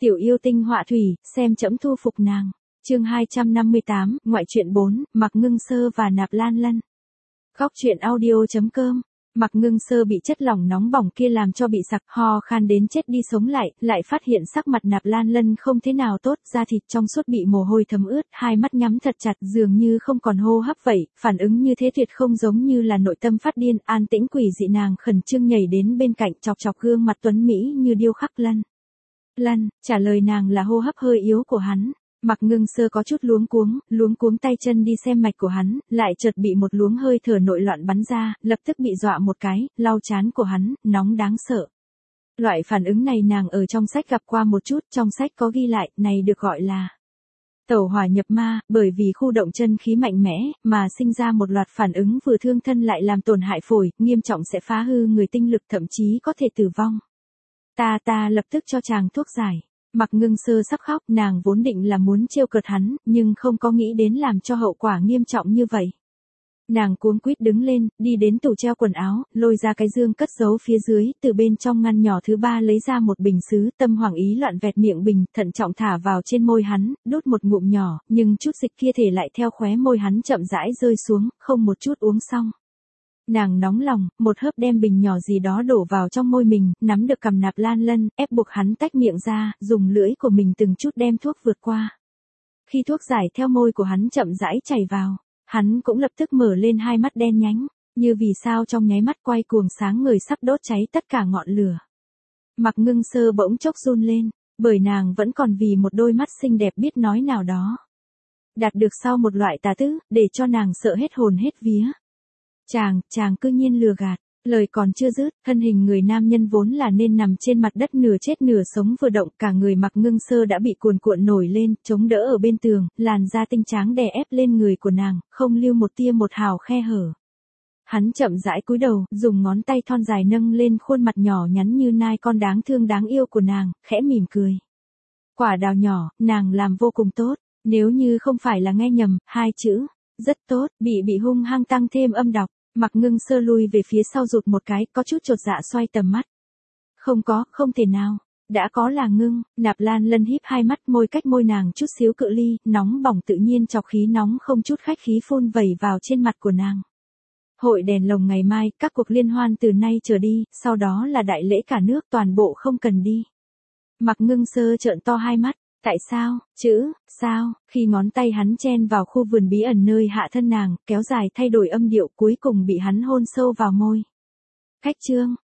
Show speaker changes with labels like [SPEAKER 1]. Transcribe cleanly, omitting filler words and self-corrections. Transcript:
[SPEAKER 1] Tiểu yêu tinh họa thủy, xem trẫm thu phục nàng. Chương 258, ngoại truyện 4, Mạc Ngưng Sơ và Nạp Lan Lân. Góc truyện audio.com. Mạc Ngưng Sơ bị chất lỏng nóng bỏng kia làm cho bị sặc ho khan đến chết đi sống lại phát hiện sắc mặt Nạp Lan Lân không thế nào tốt, da thịt trong suốt bị mồ hôi thấm ướt, hai mắt nhắm thật chặt dường như không còn hô hấp vậy, phản ứng như thế tuyệt không giống như là nội tâm phát điên, an tĩnh quỷ dị. Nàng khẩn trương nhảy đến bên cạnh chọc chọc gương mặt tuấn mỹ như điêu khắc. Lân, trả lời nàng là hô hấp hơi yếu của hắn. Mạc Ngưng Sơ có chút luống cuống tay chân đi xem mạch của hắn, lại chợt bị một luống hơi thở nội loạn bắn ra, lập tức bị dọa một cái, lau trán của hắn, nóng đáng sợ. Loại phản ứng này nàng ở trong sách gặp qua một chút, trong sách có ghi lại, này được gọi là tẩu hỏa nhập ma, bởi vì khu động chân khí mạnh mẽ, mà sinh ra một loạt phản ứng vừa thương thân lại làm tổn hại phổi, nghiêm trọng sẽ phá hư người tinh lực thậm chí có thể tử vong. Ta lập tức cho chàng thuốc giải. Mạc Ngưng Sơ sắp khóc, nàng vốn định là muốn trêu cợt hắn, nhưng không có nghĩ đến làm cho hậu quả nghiêm trọng như vậy. Nàng cuống quýt đứng lên, đi đến tủ treo quần áo, lôi ra cái dương cất giấu phía dưới, từ bên trong ngăn nhỏ thứ ba lấy ra một bình sứ, tâm hoảng ý loạn vẹt miệng bình, thận trọng thả vào trên môi hắn, đút một ngụm nhỏ, nhưng chút dịch kia thể lại theo khóe môi hắn chậm rãi rơi xuống, không một chút uống xong. Nàng nóng lòng, một hớp đem bình nhỏ gì đó đổ vào trong môi mình, nắm được cằm Nạp Lan Lân, ép buộc hắn tách miệng ra, dùng lưỡi của mình từng chút đem thuốc vượt qua. Khi thuốc giải theo môi của hắn chậm rãi chảy vào, hắn cũng lập tức mở lên hai mắt đen nhánh, như vì sao trong nháy mắt quay cuồng sáng người sắp đốt cháy tất cả ngọn lửa. Mạc Ngưng Sơ bỗng chốc run lên, bởi nàng vẫn còn vì một đôi mắt xinh đẹp biết nói nào đó đạt được sau một loại tà tứ, để cho nàng sợ hết hồn hết vía. Chàng cư nhiên lừa gạt, lời còn chưa dứt, thân hình người nam nhân vốn là nên nằm trên mặt đất nửa chết nửa sống vừa động, cả người Mạc Ngưng Sơ đã bị cuồn cuộn nổi lên, chống đỡ ở bên tường, làn da tinh tráng đè ép lên người của nàng, không lưu một tia một hào khe hở. Hắn chậm rãi cúi đầu, dùng ngón tay thon dài nâng lên khuôn mặt nhỏ nhắn như nai con đáng thương đáng yêu của nàng, khẽ mỉm cười. Quả đào nhỏ, nàng làm vô cùng tốt, nếu như không phải là nghe nhầm, hai chữ rất tốt, bị hung hăng tăng thêm âm đọc. Mạc Ngưng Sơ lui về phía sau rụt một cái, có chút chột dạ xoay tầm mắt. Không thể nào, đã có là Ngưng. Nạp Lan Lân híp hai mắt, môi cách môi nàng chút xíu cự ly, nóng bỏng tự nhiên chọc khí nóng không chút khách khí phun vẩy vào trên mặt của nàng. Hội đèn lồng ngày mai, các cuộc liên hoan từ nay trở đi, sau đó là đại lễ cả nước, toàn bộ không cần đi. Mạc Ngưng Sơ trợn to hai mắt. Tại sao, sao, khi ngón tay hắn chen vào khu vườn bí ẩn nơi hạ thân nàng, kéo dài thay đổi âm điệu cuối cùng bị hắn hôn sâu vào môi. Khách trương,